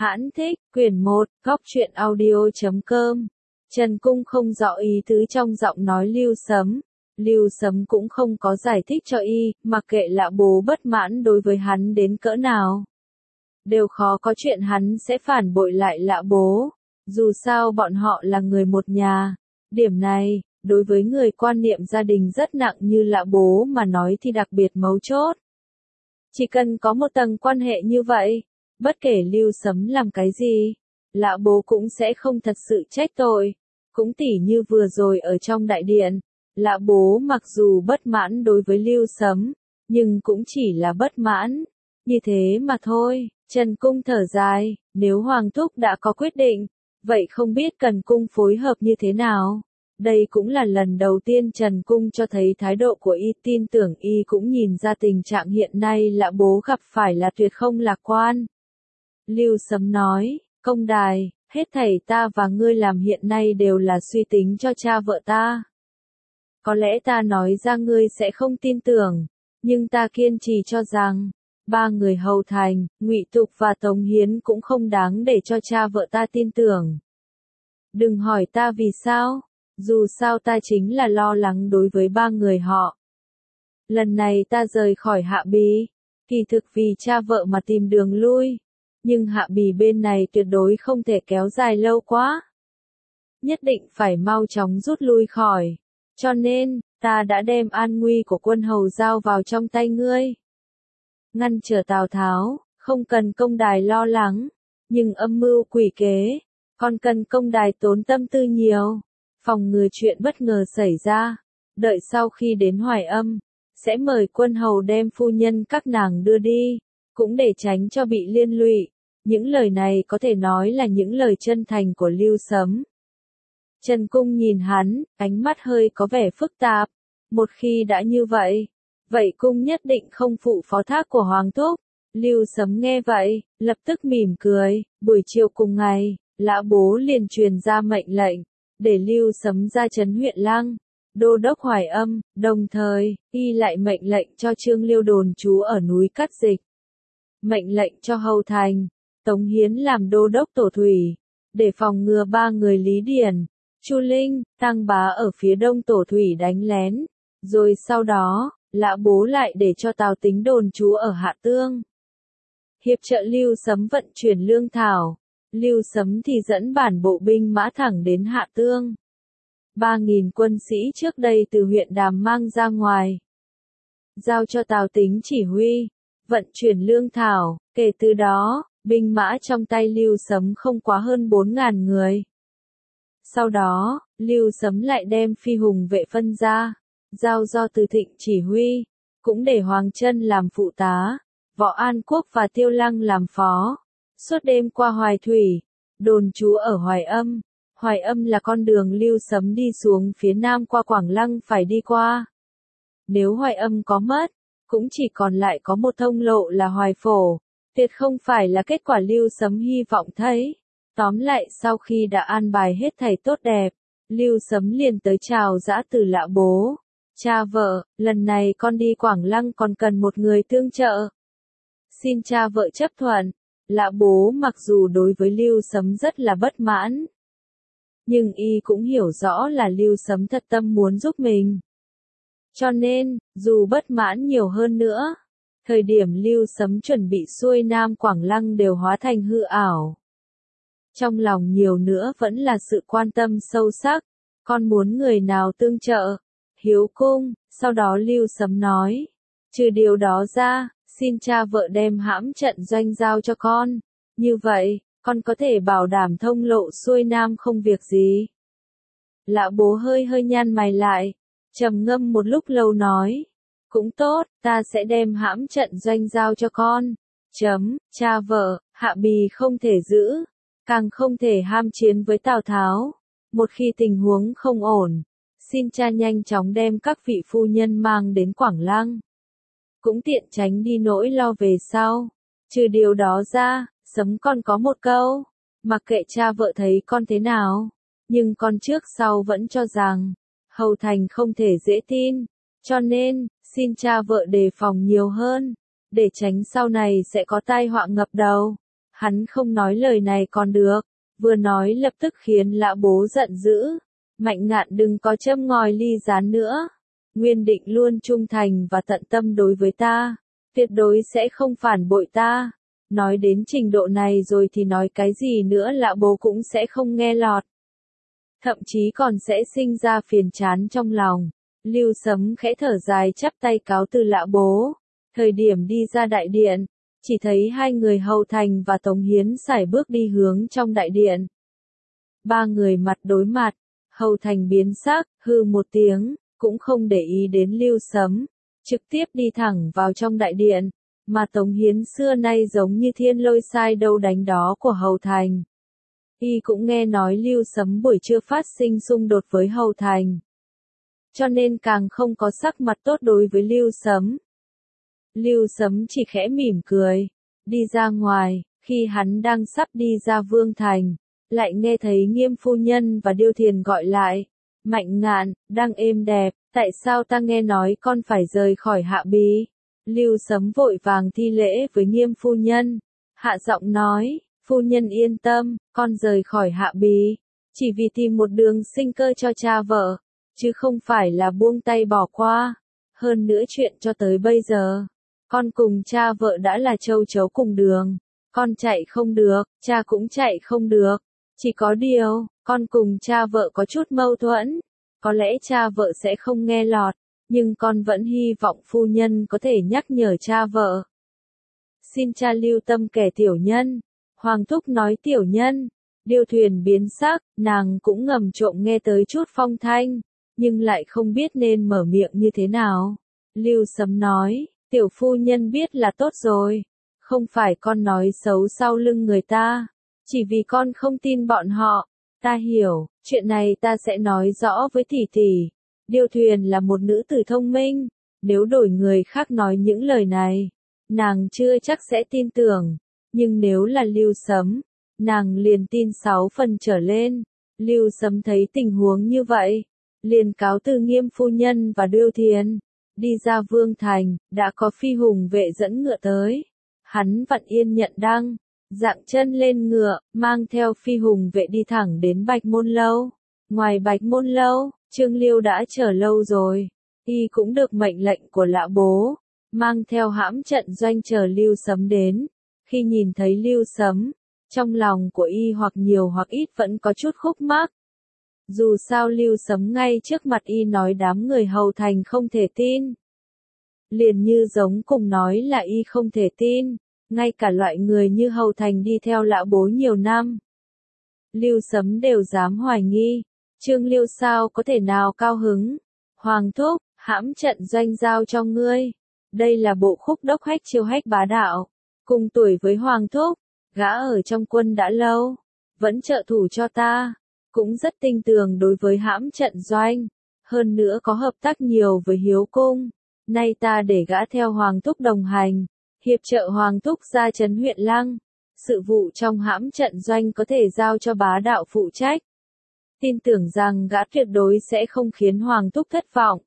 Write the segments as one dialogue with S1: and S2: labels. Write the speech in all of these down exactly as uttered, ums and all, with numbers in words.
S1: Hãn thích, quyển một, góc truyện audio chấm com. Trần Cung không rõ ý tứ trong giọng nói Lưu Sấm. Lưu Sấm cũng không có giải thích cho y, mặc kệ Lã Bố bất mãn đối với hắn đến cỡ nào. Đều khó có chuyện hắn sẽ phản bội lại Lã Bố. Dù sao bọn họ là người một nhà. Điểm này, đối với người quan niệm gia đình rất nặng như Lã Bố mà nói thì đặc biệt mấu chốt. Chỉ cần có một tầng quan hệ như vậy, bất kể Lưu Sấm làm cái gì, Lã Bố cũng sẽ không thật sự trách tội. Cũng tỉ như vừa rồi ở trong đại điện, Lã Bố mặc dù bất mãn đối với Lưu Sấm, nhưng cũng chỉ là bất mãn. Như thế mà thôi. Trần Cung thở dài, nếu Hoàng Thúc đã có quyết định, vậy không biết Cần Cung phối hợp như thế nào. Đây cũng là lần đầu tiên Trần Cung cho thấy thái độ của y, tin tưởng y cũng nhìn ra tình trạng hiện nay Lã Bố gặp phải là tuyệt không lạc quan. Lưu Sấm nói, công đài, hết thảy ta và ngươi làm hiện nay đều là suy tính cho cha vợ ta. Có lẽ ta nói ra ngươi sẽ không tin tưởng, nhưng ta kiên trì cho rằng, ba người Hầu Thành, Ngụy Tục và Tống Hiến cũng không đáng để cho cha vợ ta tin tưởng. Đừng hỏi ta vì sao, dù sao ta chính là lo lắng đối với ba người họ. Lần này ta rời khỏi Hạ Bì, kỳ thực vì cha vợ mà tìm đường lui, nhưng Hạ Bì bên này tuyệt đối không thể kéo dài lâu quá. Nhất định phải mau chóng rút lui khỏi, cho nên, ta đã đem an nguy của quân hầu giao vào trong tay ngươi. Ngăn trở Tào Tháo, không cần công đài lo lắng, nhưng âm mưu quỷ kế, còn cần công đài tốn tâm tư nhiều, phòng ngừa chuyện bất ngờ xảy ra. Đợi sau khi đến Hoài Âm, sẽ mời quân hầu đem phu nhân các nàng đưa đi, cũng để tránh cho bị liên lụy. Những lời này có thể nói là những lời chân thành của Lưu Sấm. Trần Cung nhìn hắn, ánh mắt hơi có vẻ phức tạp. Một khi đã như vậy, vậy cung nhất định không phụ phó thác của Hoàng Thúc. Lưu Sấm nghe vậy, lập tức mỉm cười. Buổi chiều cùng ngày, Lã Bố liền truyền ra mệnh lệnh, để Lưu Sấm ra trấn huyện Lăng, đô đốc Hoài Âm, đồng thời, y lại mệnh lệnh cho Trương Liêu đồn trú ở núi Cát Dịch. Mệnh lệnh cho Hầu Thành, Tống Hiến làm đô đốc Tổ Thủy, để phòng ngừa ba người Lý Điển, Chu Linh, Tăng Bá ở phía đông Tổ Thủy đánh lén. Rồi sau đó, Lã Bố lại để cho Tào Tính đồn trú ở Hạ Tương, hiệp trợ Lưu Sấm vận chuyển lương thảo. Lưu Sấm thì dẫn bản bộ binh mã thẳng đến Hạ Tương. Ba nghìn quân sĩ trước đây từ huyện Đàm mang ra ngoài, giao cho Tào Tính chỉ huy, vận chuyển lương thảo. Kể từ đó, binh mã trong tay Lưu Sấm không quá hơn bốn ngàn người. Sau đó, Lưu Sấm lại đem phi hùng vệ phân ra, giao do Từ Thịnh chỉ huy, cũng để Hoàng Trân làm phụ tá, Võ An Quốc và Tiêu Lăng làm phó. Suốt đêm qua Hoài Thủy, đồn trú ở Hoài Âm. Hoài Âm là con đường Lưu Sấm đi xuống phía nam qua Quảng Lăng phải đi qua. Nếu Hoài Âm có mất, cũng chỉ còn lại có một thông lộ là Hoài Phổ. Tuyệt không phải là kết quả Lưu Sấm hy vọng thấy. Tóm lại, sau khi đã an bài hết thảy tốt đẹp, Lưu Sấm liền tới chào giã từ Lã Bố. Cha vợ, lần này con đi Quảng Lăng còn cần một người tương trợ. Xin cha vợ chấp thuận. Lã Bố mặc dù đối với Lưu Sấm rất là bất mãn, nhưng y cũng hiểu rõ là Lưu Sấm thật tâm muốn giúp mình. Cho nên, dù bất mãn nhiều hơn nữa, thời điểm Lưu Sấm chuẩn bị xuôi Nam Quảng Lăng đều hóa thành hư ảo. Trong lòng nhiều nữa vẫn là sự quan tâm sâu sắc, con muốn người nào tương trợ? Hiếu cung. Sau đó Lưu Sấm nói, trừ điều đó ra, xin cha vợ đem hãm trận doanh giao cho con, như vậy, con có thể bảo đảm thông lộ xuôi Nam không việc gì. Lã Bố hơi hơi nhăn mày lại, trầm ngâm một lúc lâu nói, cũng tốt, ta sẽ đem hãm trận doanh giao cho con. Chấm, cha vợ, Hạ Bì không thể giữ, càng không thể ham chiến với Tào Tháo. Một khi tình huống không ổn, xin cha nhanh chóng đem các vị phu nhân mang đến Quảng Lăng, cũng tiện tránh đi nỗi lo về sau. Trừ điều đó ra, Sấm con có một câu, mặc kệ cha vợ thấy con thế nào, nhưng con trước sau vẫn cho rằng, Hầu Thành không thể dễ tin, cho nên, xin cha vợ đề phòng nhiều hơn, để tránh sau này sẽ có tai họa ngập đầu. Hắn không nói lời này còn được, vừa nói lập tức khiến Lã Bố giận dữ. Mạnh Ngạn đừng có châm ngòi ly gián nữa. Nguyên định luôn trung thành và tận tâm đối với ta, tuyệt đối sẽ không phản bội ta. Nói đến trình độ này rồi thì nói cái gì nữa Lã Bố cũng sẽ không nghe lọt. Thậm chí còn sẽ sinh ra phiền chán trong lòng. Lưu Sấm khẽ thở dài chắp tay cáo từ Lã Bố. Thời điểm đi ra đại điện, chỉ thấy hai người Hầu Thành và Tống Hiến sải bước đi hướng trong đại điện. Ba người mặt đối mặt, Hầu Thành biến sắc, hư một tiếng, cũng không để ý đến Lưu Sấm, trực tiếp đi thẳng vào trong đại điện, mà Tống Hiến xưa nay giống như thiên lôi sai đâu đánh đó của Hầu Thành. Y cũng nghe nói Lưu Sấm buổi trưa phát sinh xung đột với Hầu Thành, cho nên càng không có sắc mặt tốt đối với Lưu Sấm. Lưu Sấm chỉ khẽ mỉm cười, đi ra ngoài, khi hắn đang sắp đi ra Vương Thành, lại nghe thấy Nghiêm phu nhân và Điêu Thiền gọi lại. Mạnh Ngạn, đang êm đẹp, tại sao ta nghe nói con phải rời khỏi Hạ Bí? Lưu Sấm vội vàng thi lễ với Nghiêm phu nhân, hạ giọng nói, phu nhân yên tâm, con rời khỏi Hạ Bí, chỉ vì tìm một đường sinh cơ cho cha vợ, chứ không phải là buông tay bỏ qua. Hơn nữa chuyện cho tới bây giờ, con cùng cha vợ đã là châu chấu cùng đường, con chạy không được, cha cũng chạy không được. Chỉ có điều, con cùng cha vợ có chút mâu thuẫn, có lẽ cha vợ sẽ không nghe lọt, nhưng con vẫn hy vọng phu nhân có thể nhắc nhở cha vợ. Xin cha lưu tâm kẻ tiểu nhân. Hoàng thúc nói tiểu nhân. Điêu Thuyền biến sắc, nàng cũng ngầm trộm nghe tới chút phong thanh, nhưng lại không biết nên mở miệng như thế nào. Lưu Sấm nói, tiểu phu nhân biết là tốt rồi, không phải con nói xấu sau lưng người ta, chỉ vì con không tin bọn họ. Ta hiểu, chuyện này ta sẽ nói rõ với tỷ tỷ. Điêu Thuyền là một nữ tử thông minh, nếu đổi người khác nói những lời này, nàng chưa chắc sẽ tin tưởng, nhưng nếu là Lưu Sấm, nàng liền tin sáu phần trở lên. Lưu Sấm thấy tình huống như vậy, liền cáo từ Nghiêm phu nhân và Điêu Thiền, đi ra Vương Thành, đã có phi hùng vệ dẫn ngựa tới. Hắn vặn yên nhận đăng, dạng chân lên ngựa, mang theo phi hùng vệ đi thẳng đến Bạch Môn Lâu. Ngoài Bạch Môn Lâu, Trương Liêu đã chờ lâu rồi, y cũng được mệnh lệnh của Lã Bố, mang theo hãm trận doanh chờ Lưu Sấm đến. Khi nhìn thấy Lưu Sấm, trong lòng của y hoặc nhiều hoặc ít vẫn có chút khúc mắc. Dù sao Lưu Sấm ngay trước mặt y nói đám người Hầu Thành không thể tin. Liền như giống cùng nói là y không thể tin, ngay cả loại người như Hầu Thành đi theo Lã Bố nhiều năm, Lưu Sấm đều dám hoài nghi. Trương Liêu sao có thể nào cao hứng? Hoàng thúc, hãm trận doanh giao cho ngươi. Đây là bộ khúc đốc hách chiêu hách bá đạo. Cùng tuổi với Hoàng thúc, gã ở trong quân đã lâu, vẫn trợ thủ cho ta, cũng rất tin tưởng đối với hãm trận doanh. Hơn nữa có hợp tác nhiều với Hiếu Cung. Nay ta để gã theo Hoàng thúc đồng hành, hiệp trợ Hoàng thúc ra trấn huyện Lăng. Sự vụ trong hãm trận doanh có thể giao cho bá đạo phụ trách. Tin tưởng rằng gã tuyệt đối sẽ không khiến Hoàng thúc thất vọng.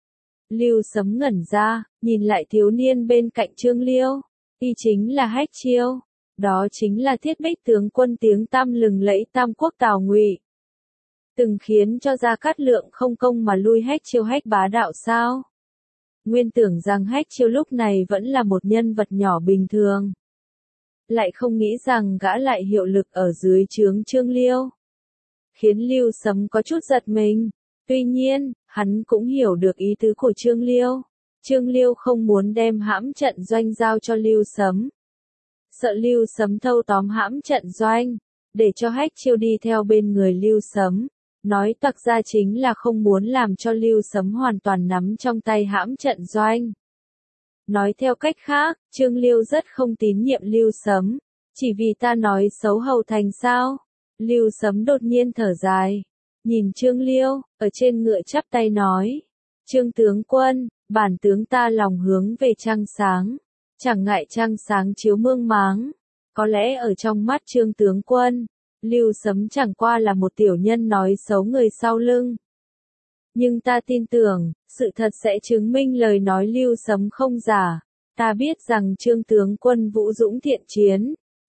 S1: Lưu Sấm ngẩn ra, nhìn lại thiếu niên bên cạnh Trương Liêu. Y chính là Hách Chiêu. Đó chính là Thiết Bích tướng quân tiếng tăm lừng lẫy Tam Quốc Tào Ngụy. Từng khiến cho Gia Cát Lượng không công mà lui Hách Chiêu hách bá đạo sao? Nguyên tưởng rằng Hách Chiêu lúc này vẫn là một nhân vật nhỏ bình thường. Lại không nghĩ rằng gã lại hiệu lực ở dưới trướng Trương Liêu. Khiến Lưu Sấm có chút giật mình. Tuy nhiên, hắn cũng hiểu được ý tứ của Trương Liêu. Trương Liêu không muốn đem hãm trận doanh giao cho Lưu Sấm. Sợ Lưu Sấm thâu tóm hãm trận doanh, để cho Hách Chiêu đi theo bên người Lưu Sấm. Nói toạc ra chính là không muốn làm cho Lưu Sấm hoàn toàn nắm trong tay hãm trận doanh. Nói theo cách khác, Trương Liêu rất không tín nhiệm Lưu Sấm. Chỉ vì ta nói xấu Hầu Thành sao? Lưu Sấm đột nhiên thở dài. Nhìn Trương Liêu, ở trên ngựa chắp tay nói. Trương tướng quân, bản tướng ta lòng hướng về trăng sáng. Chẳng ngại trăng sáng chiếu mương máng. Có lẽ ở trong mắt Trương tướng quân, Lưu Sấm chẳng qua là một tiểu nhân nói xấu người sau lưng. Nhưng ta tin tưởng, sự thật sẽ chứng minh lời nói Lưu Sấm không giả. Ta biết rằng Trương tướng quân vũ dũng thiện chiến,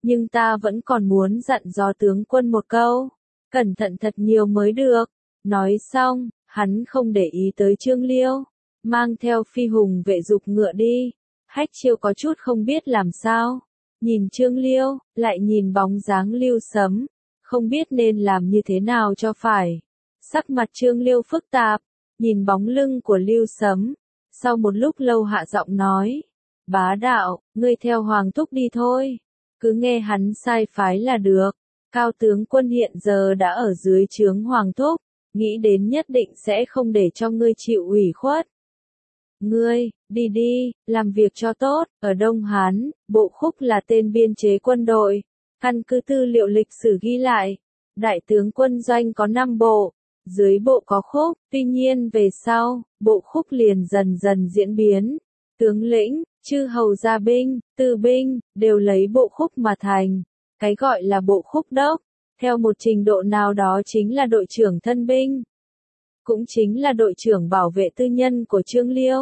S1: nhưng ta vẫn còn muốn dặn dò tướng quân một câu, cẩn thận thật nhiều mới được. Nói xong, hắn không để ý tới Trương Liêu, mang theo phi hùng vệ dục ngựa đi. Hách Chiêu có chút không biết làm sao, nhìn Trương Liêu, lại nhìn bóng dáng Lưu Sấm, không biết nên làm như thế nào cho phải. Sắc mặt Trương Liêu phức tạp, nhìn bóng lưng của Lưu Sấm, sau một lúc lâu hạ giọng nói, bá đạo, ngươi theo Hoàng Thúc đi thôi, cứ nghe hắn sai phái là được. Cao tướng quân hiện giờ đã ở dưới trướng Hoàng Thúc, nghĩ đến nhất định sẽ không để cho ngươi chịu ủy khuất. Ngươi, đi đi, làm việc cho tốt. Ở Đông Hán, bộ khúc là tên biên chế quân đội. Căn cứ tư liệu lịch sử ghi lại, đại tướng quân doanh có năm bộ, dưới bộ có khúc. Tuy nhiên về sau, bộ khúc liền dần dần diễn biến. Tướng lĩnh, chư hầu gia binh, tư binh, đều lấy bộ khúc mà thành. Cái gọi là bộ khúc đốc, theo một trình độ nào đó chính là đội trưởng thân binh, cũng chính là đội trưởng bảo vệ tư nhân của Trương Liêu.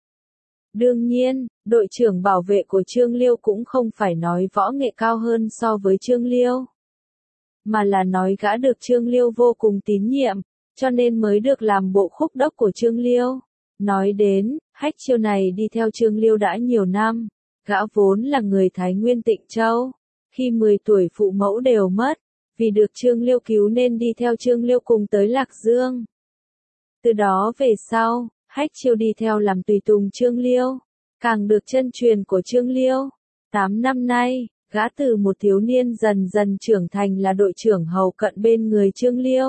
S1: Đương nhiên, đội trưởng bảo vệ của Trương Liêu cũng không phải nói võ nghệ cao hơn so với Trương Liêu, mà là nói gã được Trương Liêu vô cùng tín nhiệm, cho nên mới được làm bộ khúc đốc của Trương Liêu. Nói đến, Hách Chiêu này đi theo Trương Liêu đã nhiều năm, gã vốn là người Thái Nguyên Tịnh Châu, khi mười tuổi phụ mẫu đều mất, vì được Trương Liêu cứu nên đi theo Trương Liêu cùng tới Lạc Dương. Từ đó về sau, Hách Chiêu đi theo làm tùy tùng Trương Liêu, càng được chân truyền của Trương Liêu. Tám năm nay, gã từ một thiếu niên dần dần trưởng thành là đội trưởng hầu cận bên người Trương Liêu.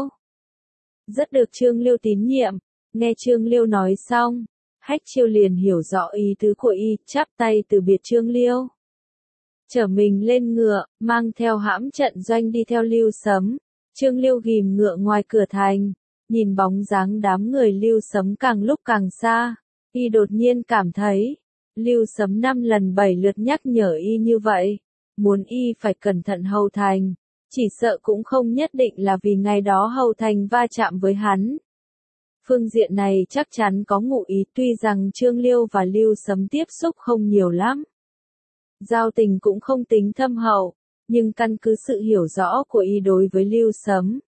S1: Rất được Trương Liêu tín nhiệm, nghe Trương Liêu nói xong, Hách Chiêu liền hiểu rõ ý tứ của y, chắp tay từ biệt Trương Liêu. Chở mình lên ngựa, mang theo hãm trận doanh đi theo Lưu Sấm. Trương Liêu ghim ngựa ngoài cửa thành, nhìn bóng dáng đám người Lưu Sấm càng lúc càng xa, y đột nhiên cảm thấy, Lưu Sấm năm lần bảy lượt nhắc nhở y như vậy, muốn y phải cẩn thận hầu thành, chỉ sợ cũng không nhất định là vì ngày đó hầu thành va chạm với hắn. Phương diện này chắc chắn có ngụ ý, tuy rằng Trương Liêu và Lưu Sấm tiếp xúc không nhiều lắm, giao tình cũng không tính thâm hậu, nhưng căn cứ sự hiểu rõ của y đối với Lưu Sấm,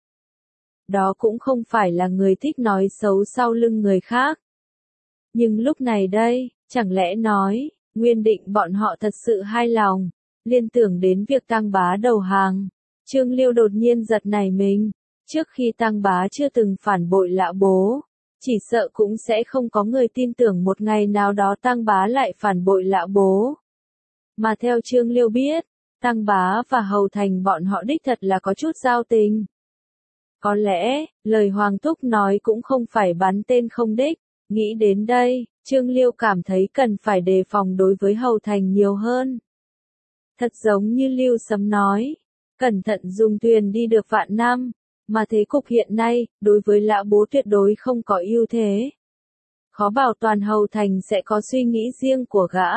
S1: đó cũng không phải là người thích nói xấu sau lưng người khác. Nhưng lúc này đây, chẳng lẽ nói, nguyên định bọn họ thật sự hài lòng, liên tưởng đến việc Tăng Bá đầu hàng. Trương Liêu đột nhiên giật nảy mình, trước khi Tăng Bá chưa từng phản bội Lã Bố, chỉ sợ cũng sẽ không có người tin tưởng một ngày nào đó Tăng Bá lại phản bội Lã Bố. Mà theo Trương Liêu biết, Tăng Bá và Hầu Thành bọn họ đích thật là có chút giao tình. Có lẽ, lời Hoàng Thúc nói cũng không phải bắn tên không đích. Nghĩ đến đây, Trương Liêu cảm thấy cần phải đề phòng đối với Hầu Thành nhiều hơn. Thật giống như Lưu Sấm nói, cẩn thận dùng thuyền đi được vạn năm, mà thế cục hiện nay, đối với Lã Bố tuyệt đối không có ưu thế. Khó bảo toàn Hầu Thành sẽ có suy nghĩ riêng của gã.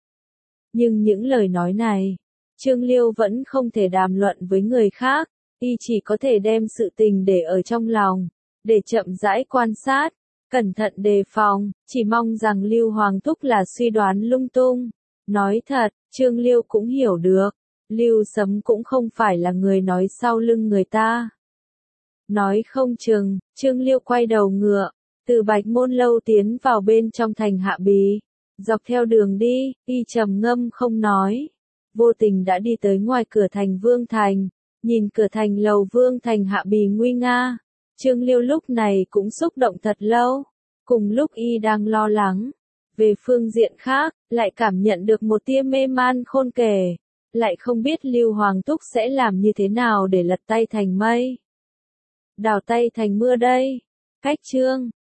S1: Nhưng những lời nói này, Trương Liêu vẫn không thể đàm luận với người khác, y chỉ có thể đem sự tình để ở trong lòng, để chậm rãi quan sát, cẩn thận đề phòng, chỉ mong rằng Lưu Hoàng Thúc là suy đoán lung tung. Nói thật, Trương Liêu cũng hiểu được, Lưu Sấm cũng không phải là người nói sau lưng người ta. Nói không chừng, Trương Liêu quay đầu ngựa, từ Bạch Môn Lâu tiến vào bên trong thành Hạ Bì. Dọc theo đường đi, y trầm ngâm không nói, vô tình đã đi tới ngoài cửa thành Vương Thành, nhìn cửa thành lầu Vương Thành Hạ Bì nguy nga. Trương Liêu lúc này cũng xúc động thật lâu, cùng lúc y đang lo lắng. Về phương diện khác, lại cảm nhận được một tia mê man khôn kể, lại không biết Lưu Hoàng Thúc sẽ làm như thế nào để lật tay thành mây, đào tay thành mưa đây. Cách chương